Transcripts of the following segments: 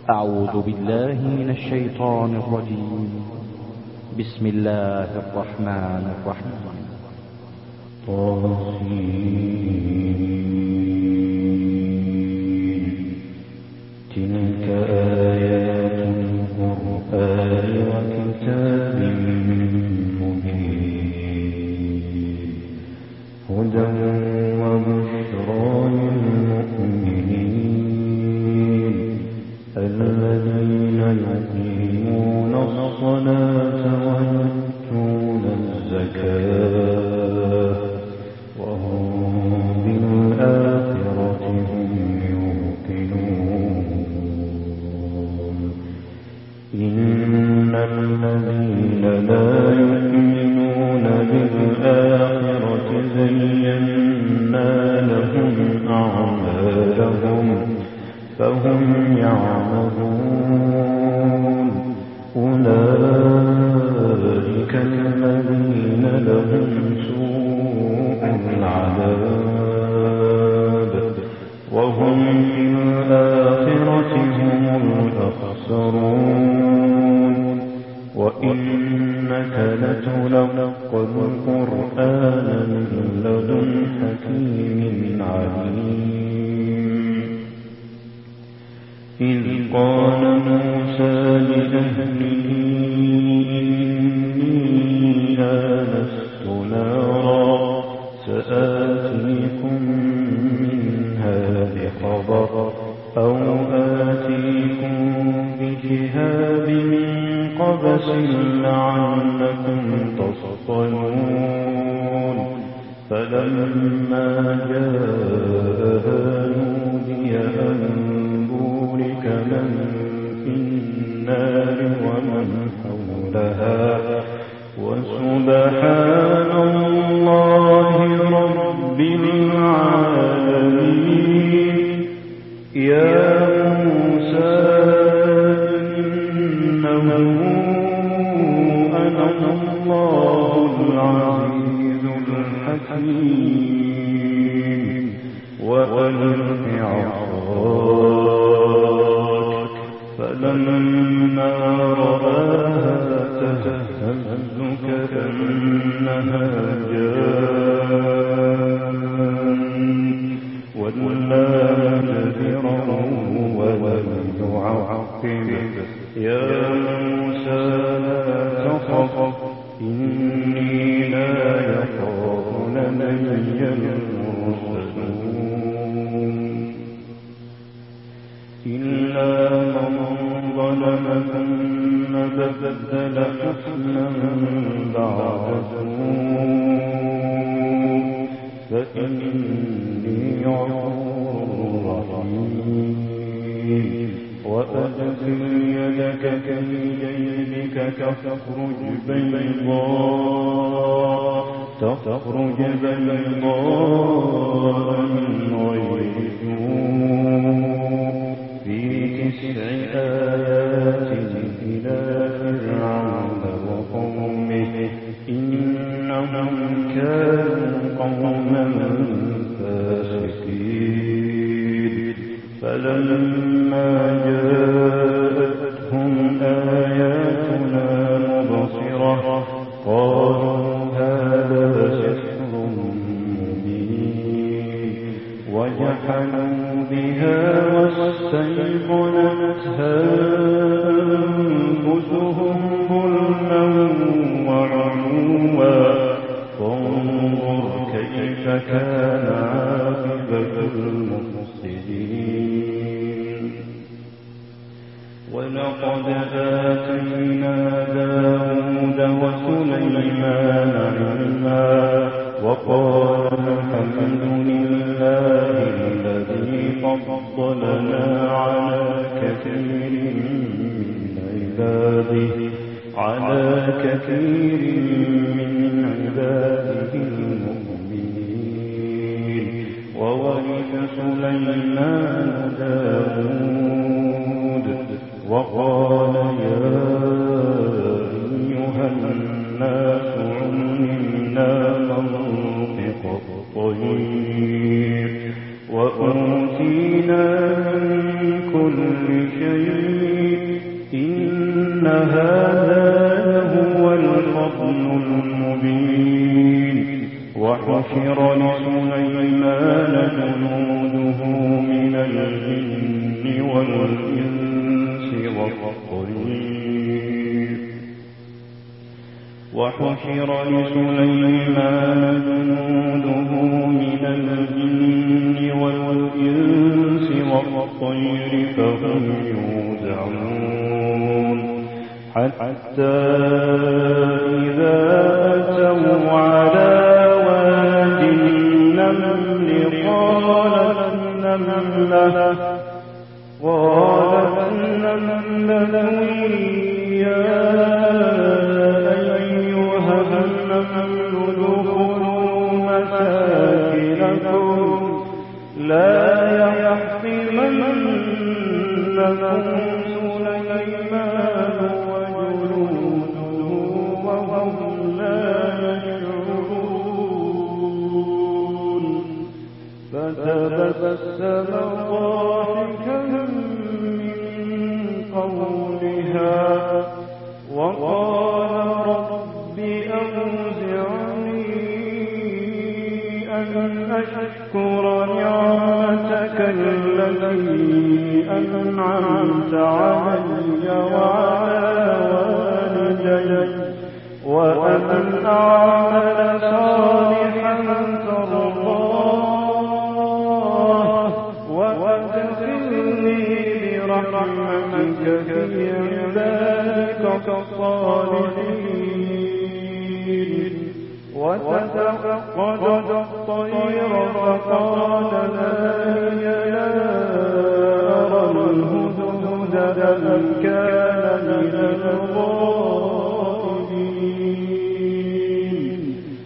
أعوذ بالله من الشيطان الرجيم. بسم الله الرحمن الرحيم. تلك آيات القرآن وكتاب مبين هدى وبشرى للمؤمنين الذين يقيمون الصلاة ويؤتون الزكاة وهم بالآخرة هم يوقنون. إن الذين لا يؤمنون بالآخرة زينا لهم أعمالهم فهم يعملون. أولئك الذين لهم سوء العذاب وهم في الآخرة هم الأخسرون. وإنك لتلقى القرآن من لدن حكيم عليم. إذ قال موسى لأهله إني آنست نارا سآتيكم منها بخبر أو آتيكم بشهاب قبس لعلكم تصطلون. فلما جاءها نودي أن بورك من في النار ومن حولها وسبحان الله رب العالمين. يا موسى إنه أنا الله العزيز الحكيم. وألق عصاك فلما رآها تهتز كأنها جان ولا مدبرا ولم يعقب. يا موسى لا تخف إني لا يخاف لدي المرسلون إلا من ظلم ثم بدل حسنا بعد سوء فإني غفور رحيم. وأدخل يدك في جيبك تخرج بيضاء من غير سوء في 9 آيات إلى فرعون وقومه إنهم كانوا قوما فاسقين. فلما جاءتهم آياتنا مبصرة قالوا هذا سحر مبين وجحدوا بها واستيقنتها أنفسهم ظلما وعلوا. فانظر كيف كان عاقبة المفسدين. ولقد آتينا داود وسليمان علما وقال الحمد لله الذي فضلنا على كثير من عباده المؤمنين. وورث سليمان داود وقال يا أيها الناس علمنا منطق الطير وأوتينا من كل شيء هذا لهو الفضل المبين وحشر لسليمان جنوده من الجن والإنس والطير وحشر لسليمان جنوده من الجن والإنس والطير فهم يوزعون حتى إذا أتوا على واد النمل قالت النملة يا أيها النمل ادخلوا مساكنكم لا يحطمنكم سليمان وجنوده وهم لا يشعرون فتبسم ضاحكا من قولها وقال رب أوزعني أن أشكر نعمتك التي أنعمت علي وعلى والدي وأن أعمل صالحا ترضاه وأدخلني برحمتك في عبادك الصالحين وتفقد الطير فقال لا أرى الهدهد أم كان من الغائبين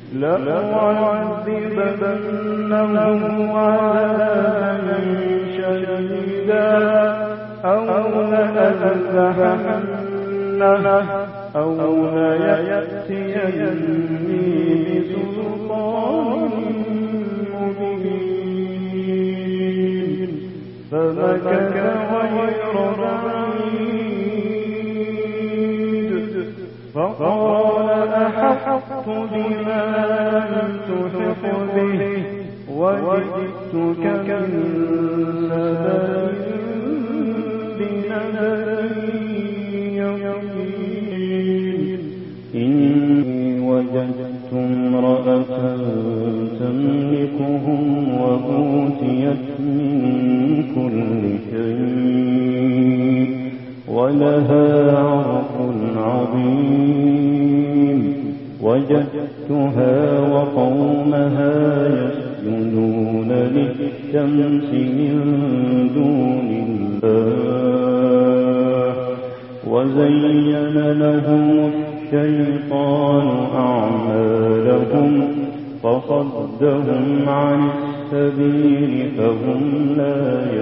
لأعذبنه عذابا شديدا أو لأذبحنه أو ليأتيني بسلطان مبين فمكث غير بعيد فقال أحطت بما لم تحط به وجئتك من سبأ بنبأ يقين إني وجدت امرأة تملكهم وأوتيت من كل شيء ولها عرش عظيم وجدتها وقومها يسجدون للشمس من دون الله وزين لهم الشيطان أعمالهم فصدهم عن السبيل فهم لا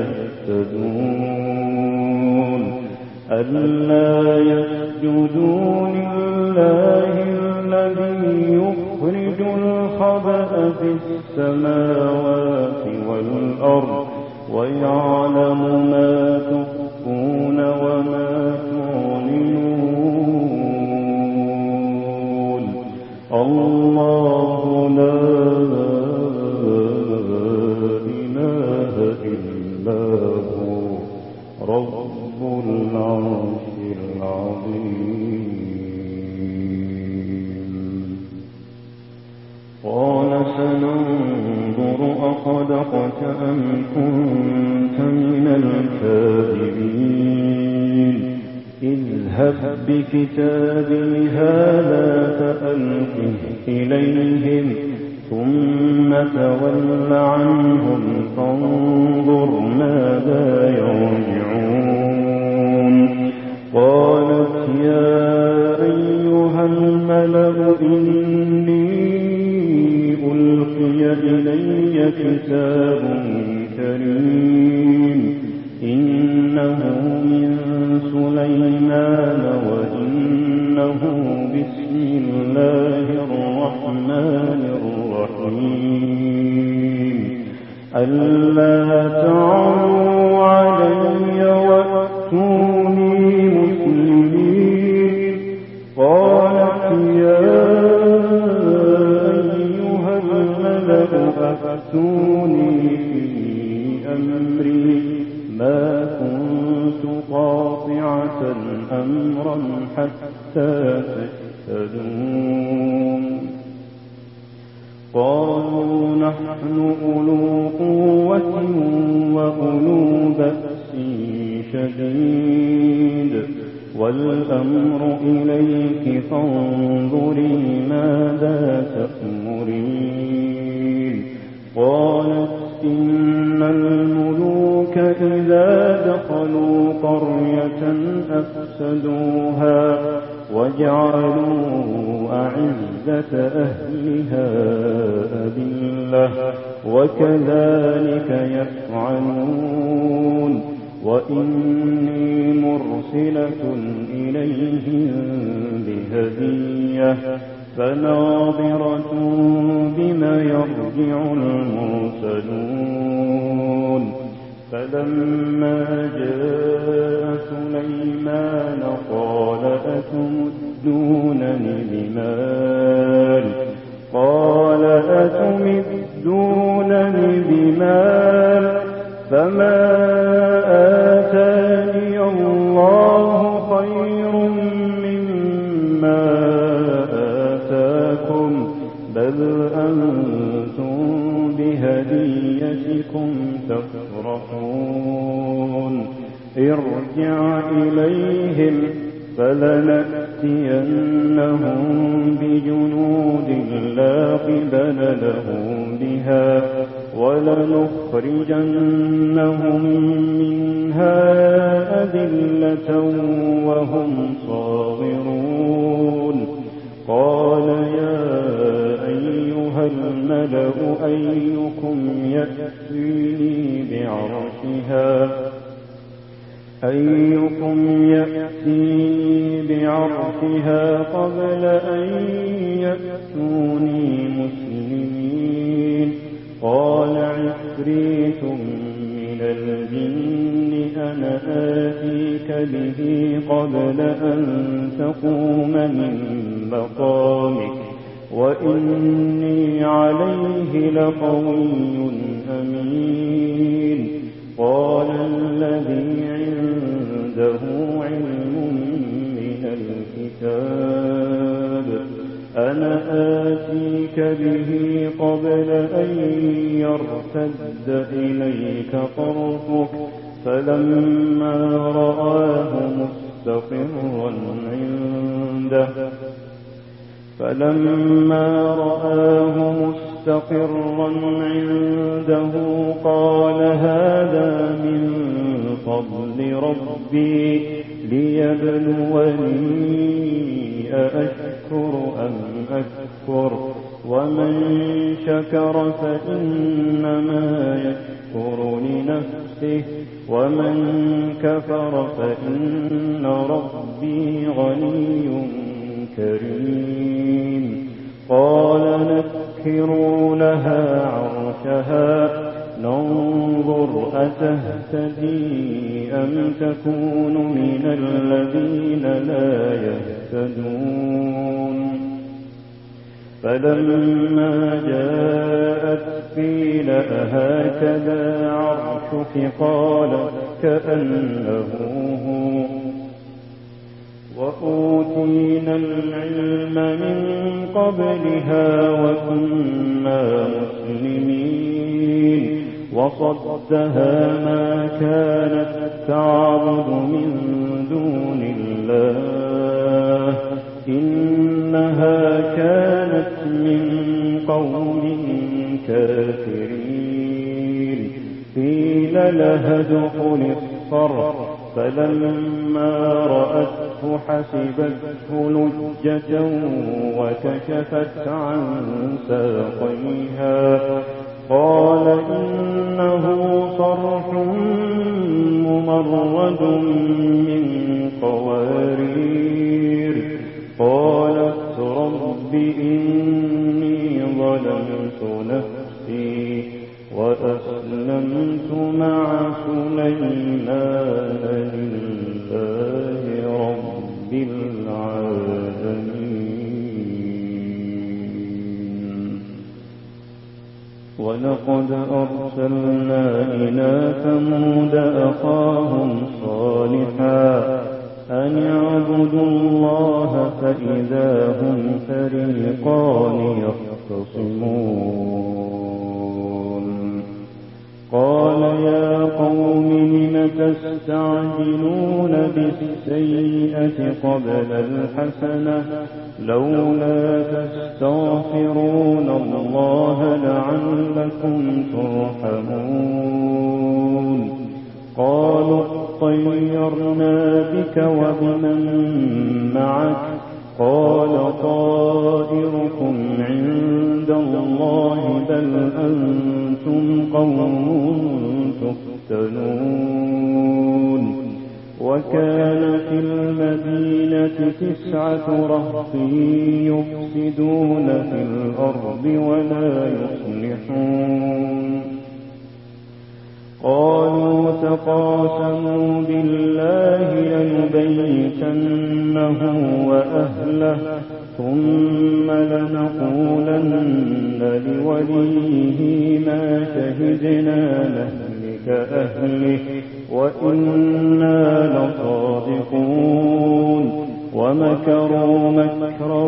يهتدون ألا يسجدوا لله الذي يخرج الخبأ في السماوات والأرض ويعلم ما تخفون وما تعلنون الله لا إله إلا هو رب العرش العظيم قال سننظر أصدقت أم كنت من الكاذبين اذهب بكتابي هذا فألقه إليهم ثم تول عنهم فانظر ماذا يرجعون قالت يا أيها الملأ إني ألقي إلي كتاب كريم إنه من سليمان وإنه بسم الله الرحمن الرحيم ألا تعلوا علي وأتوني مسلمين عبثا أمرا حتى تشهدون قالوا نحن أولو قوة وأولو بأس شديد والأمر إليك فانظري ماذا تأمرين قالت إن الملوك إذا دخلوا قرية أفسدوها وجعلوا أعزة أهلها أذلة وكذلك يفعلون وإني مرسلة إليهم بهدية فناظرة بما يرجع المرسلون فلما جاء سليمان قال أتمدونني بمال فما آتاني الله خير مما آتاكم بل أنتم بهديتكم تفرحون ارجع إليهم فلنأتينهم بجنود لا قبل لهم بها ولنخرجنهم منها أذلة وهم صاغرون قال يا أيها الملأ أيكم يأتيني بعرشها قبل أن يأتوني مسلمين قال عفريت من الجن أنا آتيك به قبل أن تقوم من مقامك وإني عليه لقوي أمين قال الذي عنده علم من الكتاب أنا آتيك به قبل أن يرتد إليك طرفك فلما رآه مستقرا عنده قال هذا من فضل ربي ليبلوني أأشكر أم أكفر ومن شكر فإنما يشكر لنفسه ومن كفر فإن ربي غني كريم قال نكروا لها عرشها ننظر أتهتدي أم تكون من الذين لا يهتدون فلما جاءت قيل أهكذا عرشك قالت كأنه هو وأوتينا العلم من قبلها وكنا مسلمين وصدها ما كانت تعبد من دون الله إنها كانت من قوم كافرين قيل لها ادخل الصرح فلما رأته حسبته لجة وكشفت عن ساقيها قال إنه صرح ممرد من قوارير قالت رب إني ظلمت نفسي وأسلمت مع سليمان لله رب العالمين ولقد أرسلنا إلى ثمود أخاهم صالحا فإذا هم فريقان يختصمون قال يا قوم لم تستعجلون بالسيئة قبل الحسنة لولا تستغفرون الله لعلكم ترحمون قالوا اطيرنا بك وبمن معك قال طائركم عند الله بل أنتم قوم تفتنون وكان في المدينة 9 رهط يفسدون في الأرض ولا يصلحون قالوا تقاسموا بالله لنبيتنه وأهله ثم لنقولن لوليه ما شهدنا مهلك أهله وإنا لصادقون ومكروا مكرا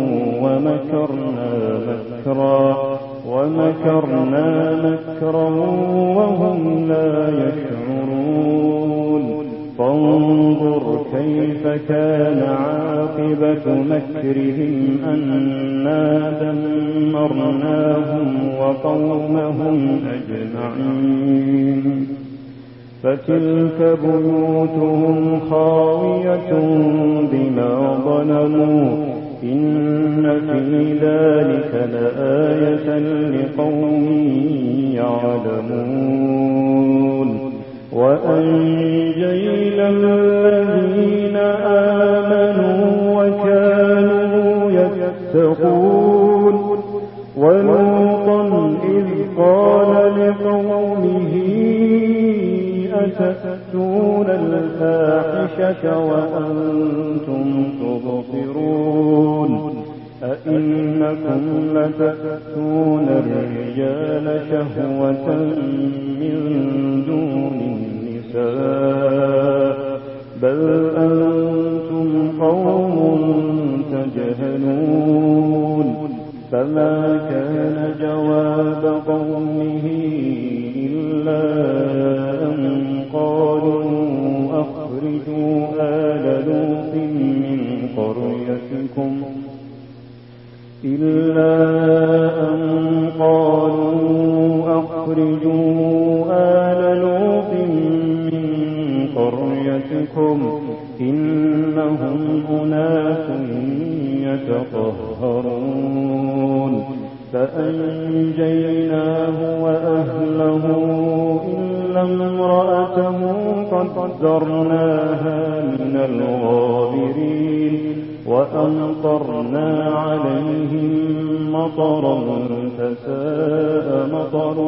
ومكرنا مكرا وهم لا يشعرون فانظر كيف كان عاقبة مكرهم أنا دمرناهم وقومهم أجمعين فتلك بيوتهم خاوية بما ظلموا إن في ذلك لآية لقوم يعلمون وأنجينا الذين آمنوا وكانوا يتقون ولوطا إذ قال لقومه أتأتون الفاحشة وأنتم تبصرون أئنكم لتأتون الرجال شهوة من دون النساء بل أنتم قوم تجهلون فما كان جواب قومه إلا أن قالوا أخرجوا آل لوط من قريتكم إنهم أناس يتطهرون فأنجيناه وأهله إلا امرأته قدرناها من الغابرين وأمطرنا عليهم مطرا فساء مطر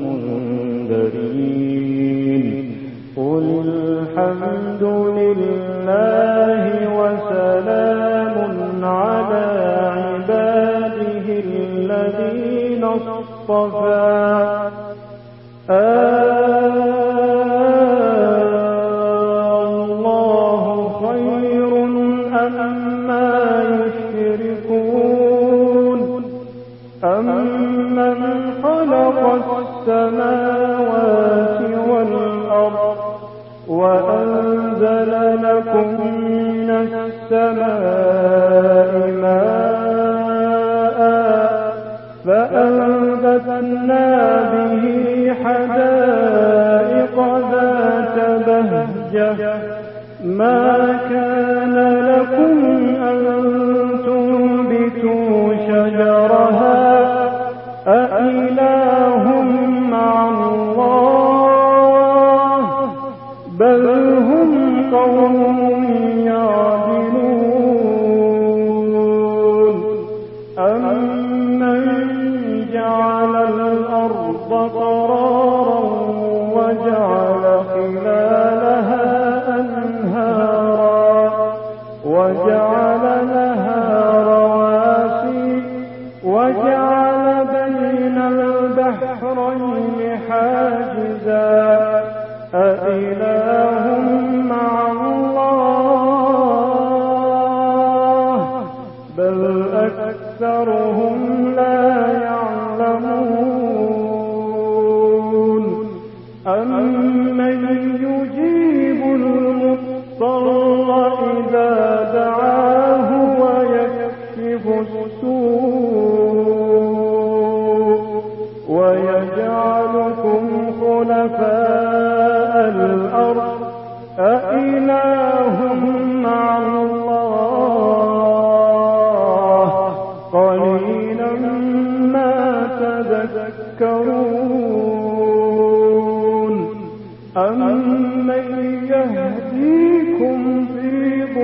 المنذرين قل الحمد لله وسلام على عباده الذين اصطفى الله خير أما يشركون أمن خلق السماوات والأرض وأنزل لكم من السماء ماء فأنبتنا به حدائق ذات بهجة ما كان لكم أن تنبتوا شجرها أإله مع الله بل هم قوم يعدلون أمن جعل الأرض قرارا وجعل خلالها أنهارا وجعل لها رواسي وجعل بين البحرين حاجزا أإله مع الله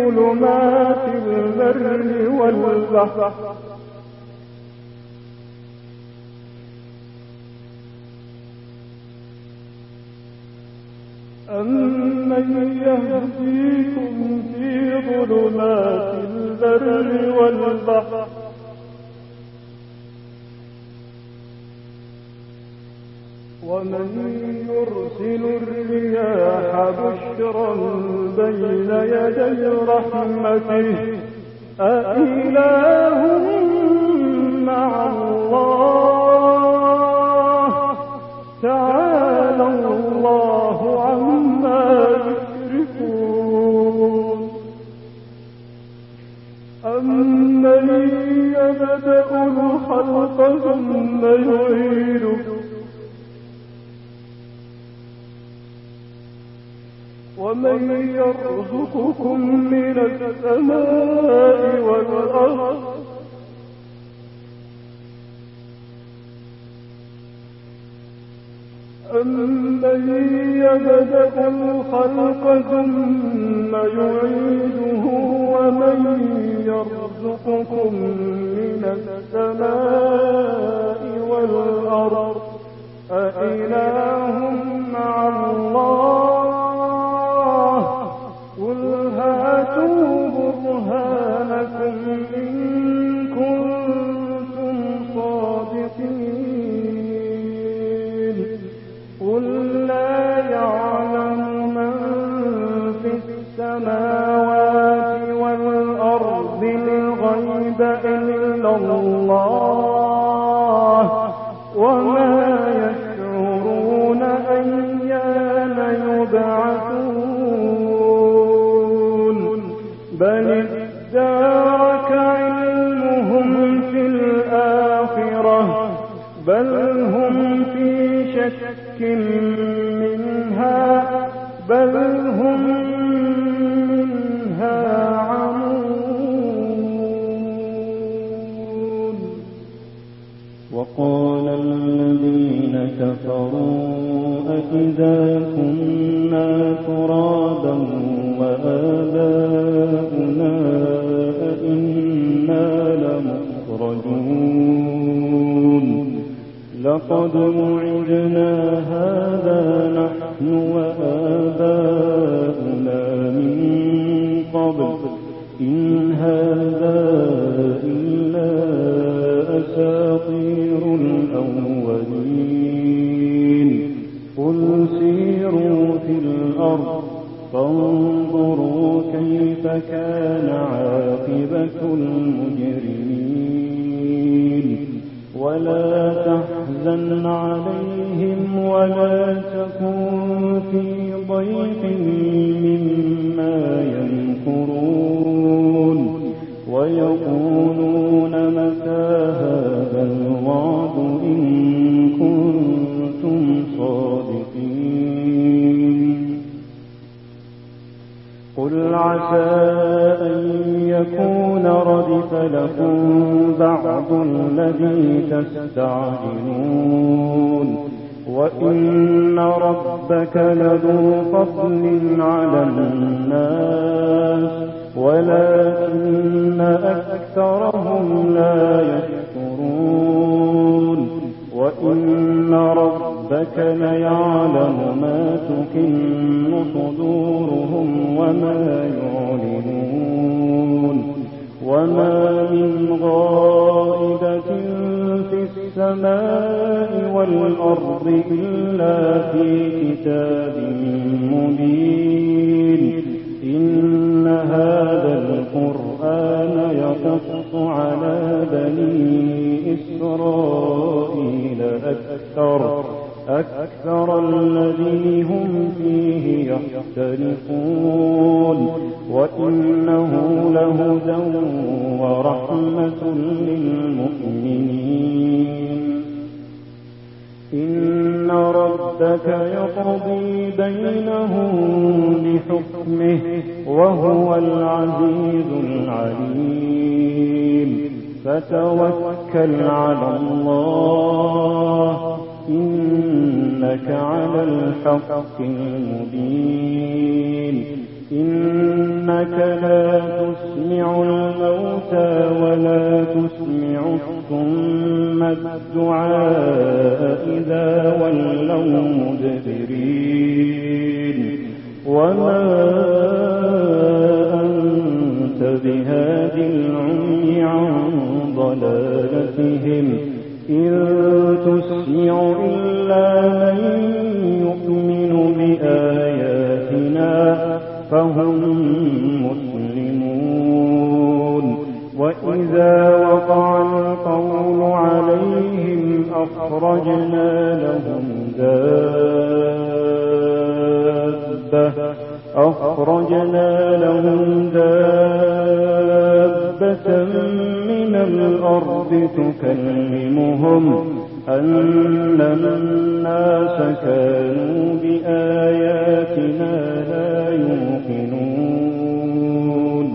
ظلمات البر والبحر أمن يهديكم في ظلمات البر والبحر ومن يرسل الرياح بشرا بين يدي رحمته أإله مع الله تعالى الله عما يشركون أمن يبدأ الخلق ثم يعيده ومن يرزقكم من السماء والأرض أمن يبدأ الخلق ثم يعيده ومن يرزقكم من السماء والأرض أإله مع الله قل هاتوا برهانكم إن كنتم صادقين قل لا يعلم من في السماوات والأرض الغيب إلا الله وما يشعرون أيان يبعثون بل ادارك علمهم في الآخرة بل هم في شك منها بل هم منها عمون وقال الذين كفروا أإذا كنا ترابا وآباؤنا أإنا لمخرجون لقد وعدنا هذا نحن وآباؤنا من قبل إن هذا إلا أساطير الأولين قل سيروا في الأرض فانظروا كيف كان عاقبة المجرمين ولا تحزن عليهم ولا تكن في ضيق مما يمكرون ويقولون متى هذا الوعد إن كنتم صادقين قل عسى أن يكون ردف لكم بعض الذي تستعجلون وإن ربك لذو فضل على الناس ولكن أكثرهم لا يشكرون وإن ربك ليعلم ما تكن صدورهم وما يعلنون وما من غائبة في السماء والأرض إلا في كتاب مبين إن هذا القرآن يقص على بني إسرائيل أكثر الذي هم فيه يختلفون وإنه لهدى ورحمة للمؤمنين إن ربك يقضي بينهم بحكمه وهو العزيز العليم فتوكل على الله إنك على الحق المبين إنك لا تسمع الموتى ولا تسمع الصم الدعاء إذا ولوا مدبرين وما أنت بهاد العمي عن ضلالتهم إن تسمع إلا من يؤمن بآياتنا فهم مسلمون وإذا وقع القول عليهم أخرجنا لهم دابة من الأرض تكلمهم أن الناس كانوا بآياتنا لا يوقنون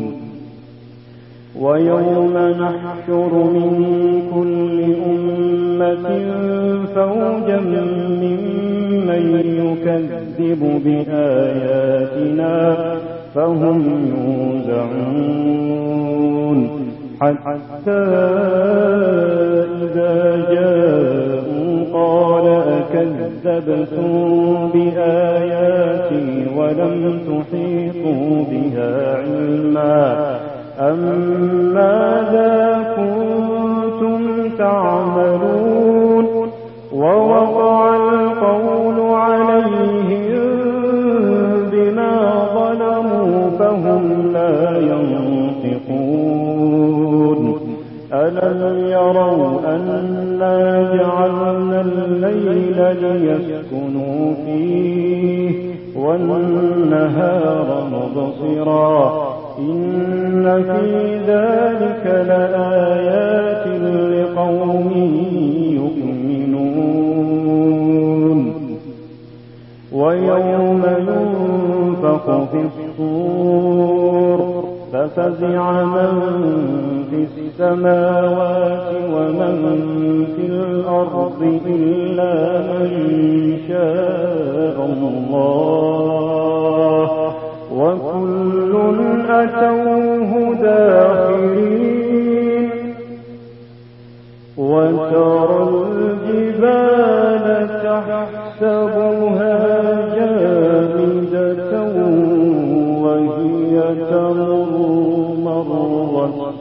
ويوم نحشر من كل أمة فوجا ممن يكذب بآياتنا فهم يوزعون حتى إذا جاءوا قال أكذبتم بآياتي ولم تحيطوا بها علما أم ماذا كنتم تعملون ووقع القول عليهم بما ظلموا فهم لا ينطقون ألم يروا أنا جعلنا الليل ليسكنوا فيه والنهار مبصرا إن في ذلك لآيات لقوم يؤمنون ويوم ينفخ في الصور ففزع من في السماوات ومن في الأرض إلا من شاء الله وكل أتوه داخرين وترى الجبال تحسبها جامدة وهي تمر مر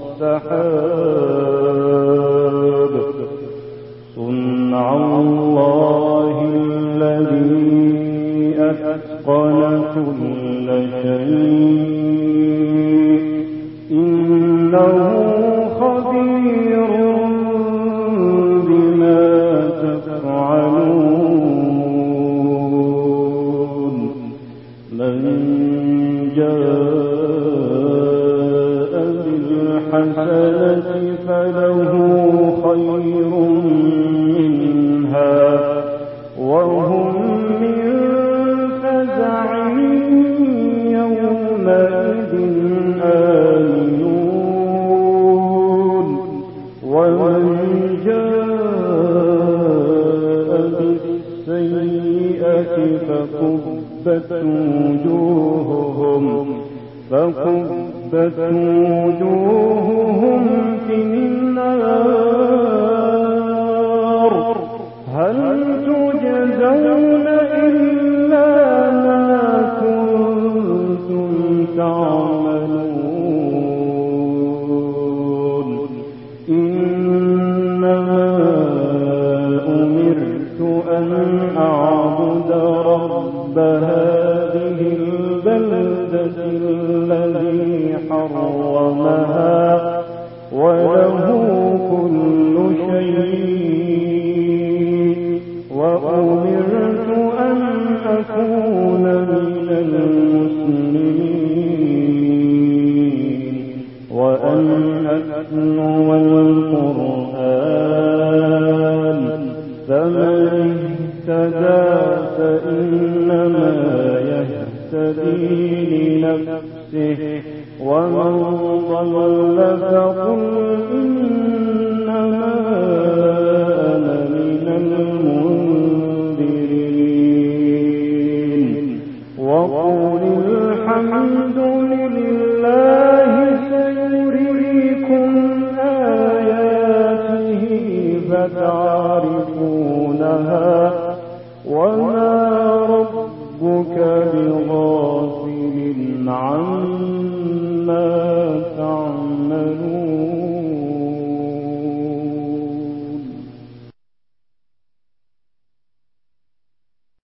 السحاب صنع الله الذي أتقن كل شيء إنه خبير بما تفعلون من جاء بالحسنة فله خير منها وهم من فزع يومئذ آمنون ومن جاء بالسيئة فكبت وجوههم في النار هل تجزون إلا ما كنتم تعملون إنما أمرت أن أعبد رب هذه البلدة الذي حرمها وله كل شيء وأمرت أن أكون من المسلمين وأن أتلو القرآن فمن اهتدى فإنما يهتدي لنفسه ومن ضل فقل إنما أنا من المنذرين وقل الحمد الحمد لله سيريكم آياته فتعرفونها وما